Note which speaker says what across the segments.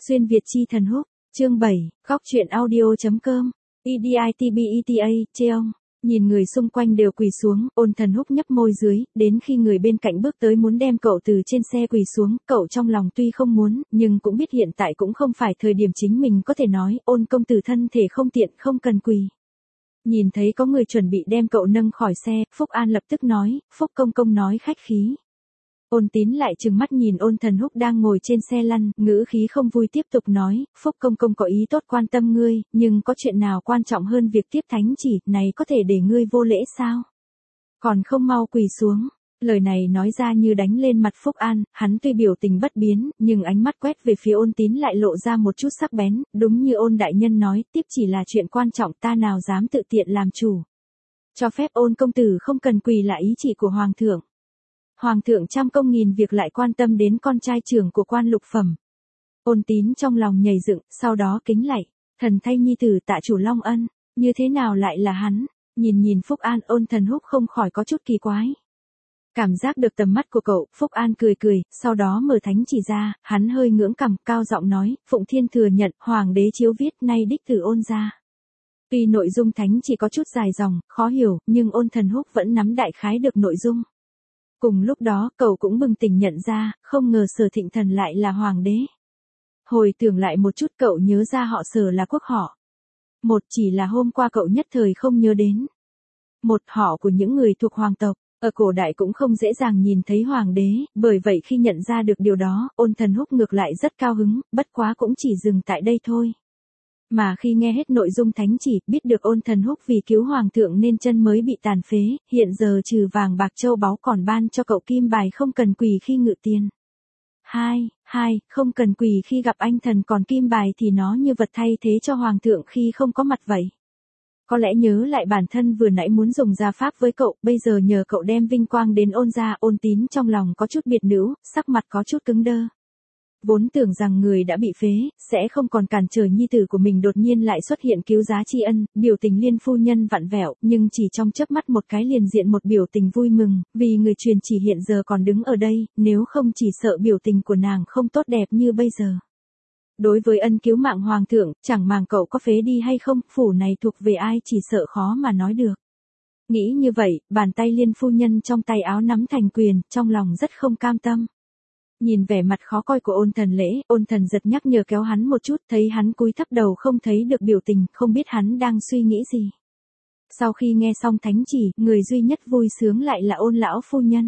Speaker 1: Xuyên Việt chi thần húc, chương 7, góc truyện audio.com, EDITBETA, Cheong. Nhìn người xung quanh đều quỳ xuống, Ôn Thần Húc nhấp môi dưới, đến khi người bên cạnh bước tới muốn đem cậu từ trên xe quỳ xuống, cậu trong lòng tuy không muốn, nhưng cũng biết hiện tại cũng không phải thời điểm chính mình có thể nói, Ôn công tử thân thể không tiện, không cần quỳ. Nhìn thấy có người chuẩn bị đem cậu nâng khỏi xe, Phúc An lập tức nói, Phúc công công nói khách khí. Ôn Tín lại trừng mắt nhìn Ôn Thần Húc đang ngồi trên xe lăn, ngữ khí không vui tiếp tục nói, Phúc công công có ý tốt quan tâm ngươi, nhưng có chuyện nào quan trọng hơn việc tiếp thánh chỉ, này có thể để ngươi vô lễ sao? Còn không mau quỳ xuống. Lời này nói ra như đánh lên mặt Phúc An, hắn tuy biểu tình bất biến, nhưng ánh mắt quét về phía Ôn Tín lại lộ ra một chút sắc bén, đúng như Ôn đại nhân nói, tiếp chỉ là chuyện quan trọng ta nào dám tự tiện làm chủ. Cho phép Ôn công tử không cần quỳ là ý chỉ của Hoàng thượng. Hoàng thượng trăm công nghìn việc lại quan tâm đến con trai trưởng của quan lục phẩm. Ôn Tín trong lòng nhảy dựng, sau đó kính lạy, thần thay nhi tử tạ chủ long ân, như thế nào lại là hắn? Nhìn Phúc An, Ôn Thần Húc không khỏi có chút kỳ quái. Cảm giác được tầm mắt của cậu, Phúc An cười, sau đó mở thánh chỉ ra, hắn hơi ngưỡng cằm, cao giọng nói, Phụng Thiên thừa nhận, Hoàng đế chiếu viết, nay đích tử Ôn ra. Tuy nội dung thánh chỉ có chút dài dòng, khó hiểu, nhưng Ôn Thần Húc vẫn nắm đại khái được nội dung. Cùng lúc đó, cậu cũng bừng tỉnh nhận ra, không ngờ Sở Thịnh Thần lại là hoàng đế. Hồi tưởng lại một chút cậu nhớ ra họ Sở là quốc họ. Một chỉ là hôm qua cậu nhất thời không nhớ đến. Một họ của những người thuộc hoàng tộc, ở cổ đại cũng không dễ dàng nhìn thấy hoàng đế, bởi vậy khi nhận ra được điều đó, Ôn Thần Húc ngược lại rất cao hứng, bất quá cũng chỉ dừng tại đây thôi. Mà khi nghe hết nội dung thánh chỉ, biết được Ôn Thần Húc vì cứu hoàng thượng nên chân mới bị tàn phế, hiện giờ trừ vàng bạc châu báu còn ban cho cậu kim bài không cần quỳ khi ngự tiền. Không cần quỳ khi gặp anh thần, còn kim bài thì nó như vật thay thế cho hoàng thượng khi không có mặt vậy. Có lẽ nhớ lại bản thân vừa nãy muốn dùng gia pháp với cậu, bây giờ nhờ cậu đem vinh quang đến Ôn gia, Ôn Tín trong lòng có chút biệt nữ, sắc mặt có chút cứng đơ. Vốn tưởng rằng người đã bị phế, sẽ không còn cản trở nhi tử của mình đột nhiên lại xuất hiện cứu giá tri ân, biểu tình Liên phu nhân vặn vẹo, nhưng chỉ trong chớp mắt một cái liền diện một biểu tình vui mừng, vì người truyền chỉ hiện giờ còn đứng ở đây, nếu không chỉ sợ biểu tình của nàng không tốt đẹp như bây giờ. Đối với ân cứu mạng hoàng thượng, chẳng màng cậu có phế đi hay không, phủ này thuộc về ai chỉ sợ khó mà nói được. Nghĩ như vậy, bàn tay Liên phu nhân trong tay áo nắm thành quyền, trong lòng rất không cam tâm. Nhìn vẻ mặt khó coi của Ôn Thần Lễ, Ôn Thần giật nhắc nhở kéo hắn một chút, thấy hắn cúi thấp đầu không thấy được biểu tình, không biết hắn đang suy nghĩ gì. Sau khi nghe xong thánh chỉ, người duy nhất vui sướng lại là Ôn lão phu nhân.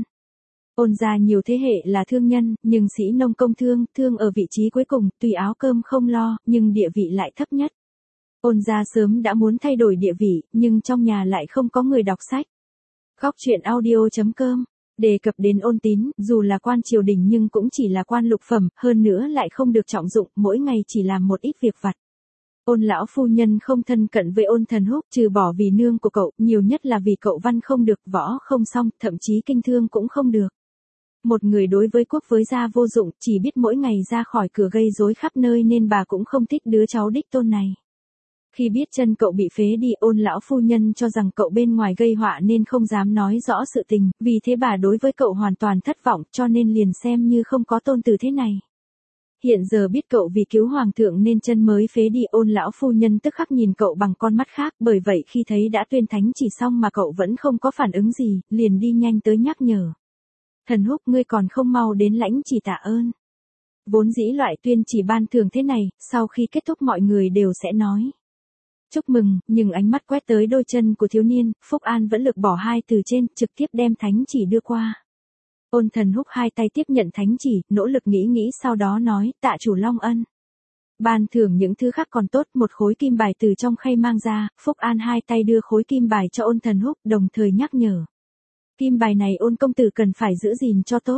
Speaker 1: Ôn gia nhiều thế hệ là thương nhân, nhưng sĩ nông công thương ở vị trí cuối cùng, tuy áo cơm không lo, nhưng địa vị lại thấp nhất. Ôn gia sớm đã muốn thay đổi địa vị, nhưng trong nhà lại không có người đọc sách. Góc truyện audio.com đề cập đến Ôn Tín, dù là quan triều đình nhưng cũng chỉ là quan lục phẩm, hơn nữa lại không được trọng dụng, mỗi ngày chỉ làm một ít việc vặt. Ôn lão phu nhân không thân cận với Ôn Thần Húc, trừ bỏ vì nương của cậu, nhiều nhất là vì cậu văn không được, võ không xong, thậm chí kinh thương cũng không được. Một người đối với quốc với gia vô dụng, chỉ biết mỗi ngày ra khỏi cửa gây rối khắp nơi nên bà cũng không thích đứa cháu đích tôn này. Khi biết chân cậu bị phế đi, Ôn lão phu nhân cho rằng cậu bên ngoài gây họa nên không dám nói rõ sự tình, vì thế bà đối với cậu hoàn toàn thất vọng, cho nên liền xem như không có tôn tử thế này. Hiện giờ biết cậu vì cứu hoàng thượng nên chân mới phế đi, Ôn lão phu nhân tức khắc nhìn cậu bằng con mắt khác, bởi vậy khi thấy đã tuyên thánh chỉ xong mà cậu vẫn không có phản ứng gì, liền đi nhanh tới nhắc nhở. Thần Húc, ngươi còn không mau đến lãnh chỉ tạ ơn. Vốn dĩ loại tuyên chỉ ban thường thế này, sau khi kết thúc mọi người đều sẽ nói chúc mừng, nhưng ánh mắt quét tới đôi chân của thiếu niên, Phúc An vẫn lược bỏ hai từ trên, trực tiếp đem thánh chỉ đưa qua. Ôn Thần Húc hai tay tiếp nhận thánh chỉ, nỗ lực nghĩ sau đó nói, tạ chủ long ân. Ban thưởng những thứ khác còn tốt, một khối kim bài từ trong khay mang ra, Phúc An hai tay đưa khối kim bài cho Ôn Thần Húc, đồng thời nhắc nhở. Kim bài này Ôn công tử cần phải giữ gìn cho tốt.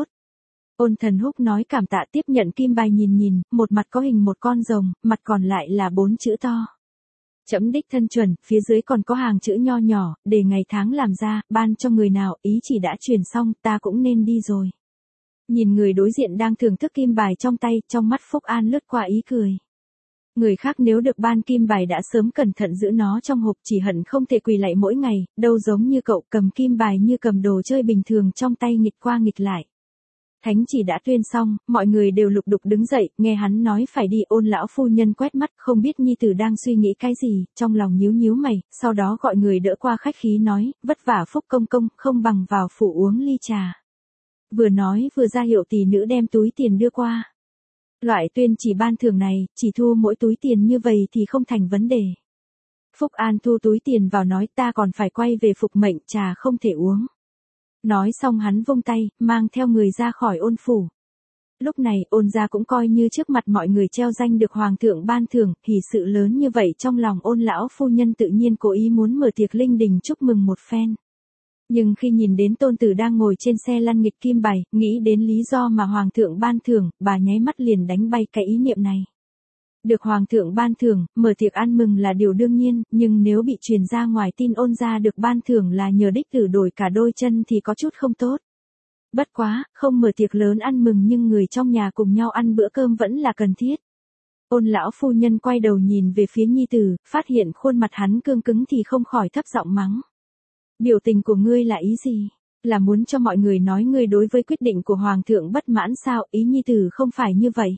Speaker 1: Ôn Thần Húc nói cảm tạ tiếp nhận kim bài nhìn, một mặt có hình một con rồng, mặt còn lại là 4 chữ to. Chấm đích thân chuẩn, phía dưới còn có hàng chữ nho nhỏ, để ngày tháng làm ra, ban cho người nào, ý chỉ đã truyền xong, ta cũng nên đi rồi. Nhìn người đối diện đang thưởng thức kim bài trong tay, trong mắt Phúc An lướt qua ý cười. Người khác nếu được ban kim bài đã sớm cẩn thận giữ nó trong hộp, chỉ hận không thể quỳ lạy mỗi ngày, đâu giống như cậu cầm kim bài như cầm đồ chơi bình thường trong tay nghịch qua nghịch lại. Thánh chỉ đã tuyên xong, mọi người đều lục đục đứng dậy, nghe hắn nói phải đi. Ôn lão phu nhân quét mắt, không biết nhi tử đang suy nghĩ cái gì, trong lòng nhíu nhíu mày, sau đó gọi người đỡ qua khách khí nói, vất vả Phúc công công, không bằng vào phủ uống ly trà. Vừa nói vừa ra hiệu tỷ nữ đem túi tiền đưa qua. Loại tuyên chỉ ban thưởng này, chỉ thu mỗi túi tiền như vậy thì không thành vấn đề. Phúc An thu túi tiền vào nói ta còn phải quay về phục mệnh, trà không thể uống. Nói xong hắn vung tay, mang theo người ra khỏi Ôn phủ. Lúc này Ôn gia cũng coi như trước mặt mọi người treo danh được hoàng thượng ban thưởng, hỉ sự lớn như vậy trong lòng Ôn lão phu nhân tự nhiên cố ý muốn mở tiệc linh đình chúc mừng một phen. Nhưng khi nhìn đến tôn tử đang ngồi trên xe lăn nghịch kim bài, nghĩ đến lý do mà hoàng thượng ban thưởng, bà nháy mắt liền đánh bay cái ý niệm này. Được hoàng thượng ban thưởng, mở tiệc ăn mừng là điều đương nhiên, nhưng nếu bị truyền ra ngoài tin Ôn gia được ban thưởng là nhờ đích tử đổi cả đôi chân thì có chút không tốt. Bất quá, không mở tiệc lớn ăn mừng nhưng người trong nhà cùng nhau ăn bữa cơm vẫn là cần thiết. Ôn lão phu nhân quay đầu nhìn về phía nhi tử, phát hiện khuôn mặt hắn cương cứng thì không khỏi thấp giọng mắng. Biểu tình của ngươi là ý gì? Là muốn cho mọi người nói ngươi đối với quyết định của hoàng thượng bất mãn sao? Ý nhi tử không phải như vậy.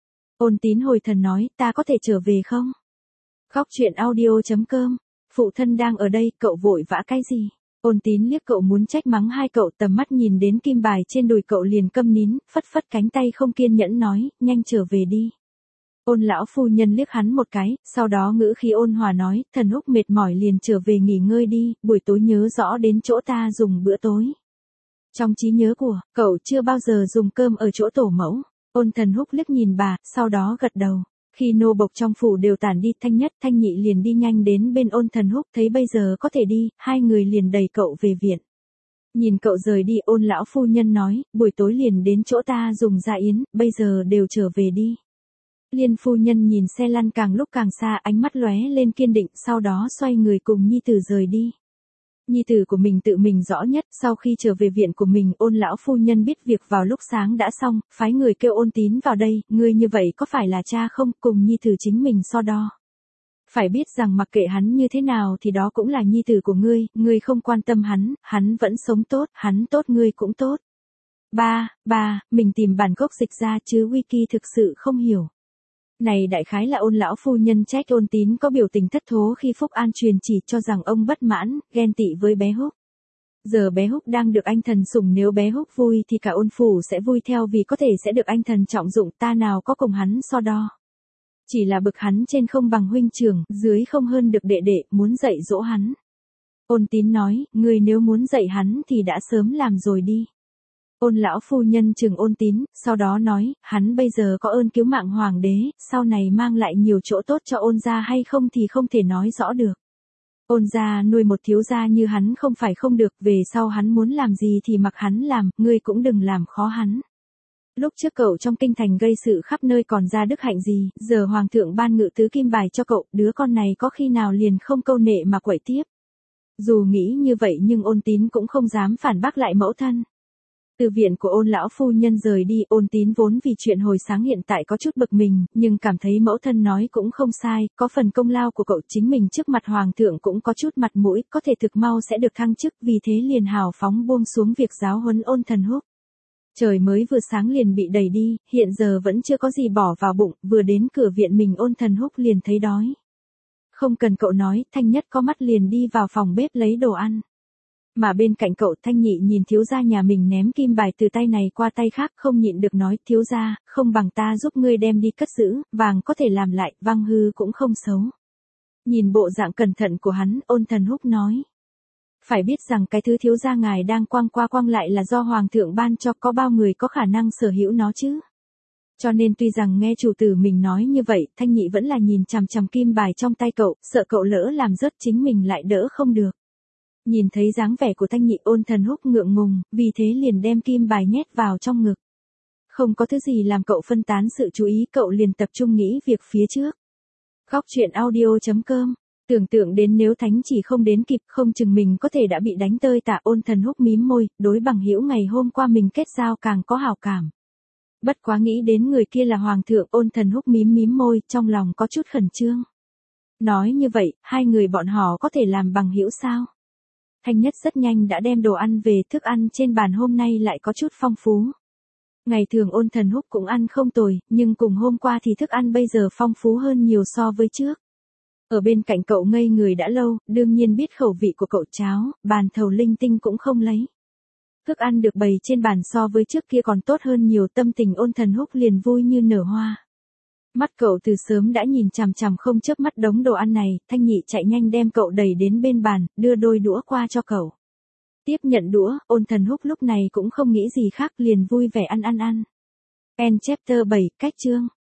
Speaker 1: Ôn Tín hồi thần nói, ta có thể trở về không? Khóc chuyện audio.com, phụ thân đang ở đây, cậu vội vã cái gì? Ôn Tín liếc cậu muốn trách mắng hai cậu, tầm mắt nhìn đến kim bài trên đùi cậu liền câm nín, phất phất cánh tay không kiên nhẫn nói, nhanh trở về đi. Ôn lão phu nhân liếc hắn một cái, sau đó ngữ khí ôn hòa nói, thần húc mệt mỏi liền trở về nghỉ ngơi đi, buổi tối nhớ rõ đến chỗ ta dùng bữa tối. Trong trí nhớ của cậu chưa bao giờ dùng cơm ở chỗ tổ mẫu. Ôn Thần Húc liếc nhìn bà, sau đó gật đầu. Khi nô bộc trong phủ đều tản đi, Thanh Nhất, Thanh Nhị liền đi nhanh đến bên Ôn Thần Húc, thấy bây giờ có thể đi, hai người liền đẩy cậu về viện. Nhìn cậu rời đi, Ôn lão phu nhân nói, buổi tối liền đến chỗ ta dùng dạ yến, bây giờ đều trở về đi. Liên phu nhân nhìn xe lăn càng lúc càng xa, ánh mắt lóe lên kiên định, sau đó xoay người cùng nhi tử rời đi. Nhi tử của mình tự mình rõ nhất, sau khi trở về viện của mình, Ôn lão phu nhân biết việc vào lúc sáng đã xong, phái người kêu Ôn Tín vào đây, ngươi như vậy có phải là cha không, cùng nhi tử chính mình so đo. Phải biết rằng mặc kệ hắn như thế nào thì đó cũng là nhi tử của ngươi không quan tâm hắn vẫn sống tốt, hắn tốt ngươi cũng tốt. Ba, mình tìm bản gốc dịch ra chứ wiki thực sự không hiểu. Này đại khái là Ôn lão phu nhân trách Ôn Tín có biểu tình thất thố khi Phúc An truyền chỉ cho rằng ông bất mãn, ghen tị với bé Húc. Giờ bé Húc đang được anh thần sủng, nếu bé Húc vui thì cả Ôn phủ sẽ vui theo vì có thể sẽ được anh thần trọng dụng, ta nào có cùng hắn so đo. Chỉ là bực hắn trên không bằng huynh trưởng, dưới không hơn được đệ đệ, muốn dạy dỗ hắn. Ôn Tín nói, ngươi nếu muốn dạy hắn thì đã sớm làm rồi đi. Ôn lão phu nhân chừng Ôn Tín, sau đó nói, hắn bây giờ có ơn cứu mạng hoàng đế, sau này mang lại nhiều chỗ tốt cho Ôn gia hay không thì không thể nói rõ được. Ôn gia nuôi một thiếu gia như hắn không phải không được, về sau hắn muốn làm gì thì mặc hắn làm, ngươi cũng đừng làm khó hắn. Lúc trước cậu trong kinh thành gây sự khắp nơi còn ra đức hạnh gì, giờ hoàng thượng ban ngự tứ kim bài cho cậu, đứa con này có khi nào liền không câu nệ mà quậy tiếp. Dù nghĩ như vậy nhưng Ôn Tín cũng không dám phản bác lại mẫu thân. Từ viện của Ôn lão phu nhân rời đi, Ôn Tín vốn vì chuyện hồi sáng hiện tại có chút bực mình, nhưng cảm thấy mẫu thân nói cũng không sai, có phần công lao của cậu chính mình trước mặt hoàng thượng cũng có chút mặt mũi, có thể thực mau sẽ được thăng chức, vì thế liền hào phóng buông xuống việc giáo huấn Ôn Thần Húc. Trời mới vừa sáng liền bị đẩy đi, hiện giờ vẫn chưa có gì bỏ vào bụng, vừa đến cửa viện mình Ôn Thần Húc liền thấy đói. Không cần cậu nói, Thanh Nhất có mắt liền đi vào phòng bếp lấy đồ ăn. Mà bên cạnh cậu Thanh Nhị nhìn thiếu gia nhà mình ném kim bài từ tay này qua tay khác, không nhịn được nói, thiếu gia, không bằng ta giúp ngươi đem đi cất giữ, vàng có thể làm lại, vang hư cũng không xấu. Nhìn bộ dạng cẩn thận của hắn, Ôn Thần Húc nói. Phải biết rằng cái thứ thiếu gia ngài đang quăng qua quăng lại là do hoàng thượng ban cho, có bao người có khả năng sở hữu nó chứ. Cho nên tuy rằng nghe chủ tử mình nói như vậy, Thanh Nhị vẫn là nhìn chằm chằm kim bài trong tay cậu, sợ cậu lỡ làm rớt chính mình lại đỡ không được. Nhìn thấy dáng vẻ của Thanh Nhị, Ôn Thần Húc ngượng ngùng, vì thế liền đem kim bài nhét vào trong ngực. Không có thứ gì làm cậu phân tán sự chú ý, cậu liền tập trung nghĩ việc phía trước. Khóc chuyện audio.com, tưởng tượng đến nếu Thánh chỉ không đến kịp, không chừng mình có thể đã bị đánh tơi tả. Ôn Thần Húc mím môi, đối bằng hữu ngày hôm qua mình kết giao càng có hảo cảm. Bất quá nghĩ đến người kia là hoàng thượng, Ôn Thần Húc mím môi, trong lòng có chút khẩn trương. Nói như vậy, hai người bọn họ có thể làm bằng hữu sao? Thanh Nhất rất nhanh đã đem đồ ăn về, thức ăn trên bàn hôm nay lại có chút phong phú. Ngày thường Ôn Thần Húc cũng ăn không tồi, nhưng cùng hôm qua thì thức ăn bây giờ phong phú hơn nhiều so với trước. Ở bên cạnh cậu ngây người đã lâu, đương nhiên biết khẩu vị của cậu cháo, bàn thầu linh tinh cũng không lấy. Thức ăn được bày trên bàn so với trước kia còn tốt hơn nhiều, tâm tình Ôn Thần Húc liền vui như nở hoa. Mắt cậu từ sớm đã nhìn chằm chằm không chớp mắt đống đồ ăn này, Thanh Nhị chạy nhanh đem cậu đẩy đến bên bàn, đưa đôi đũa qua cho cậu. Tiếp nhận đũa, Ôn Thần Húc lúc này cũng không nghĩ gì khác liền vui vẻ ăn. End chapter 7, cách chương.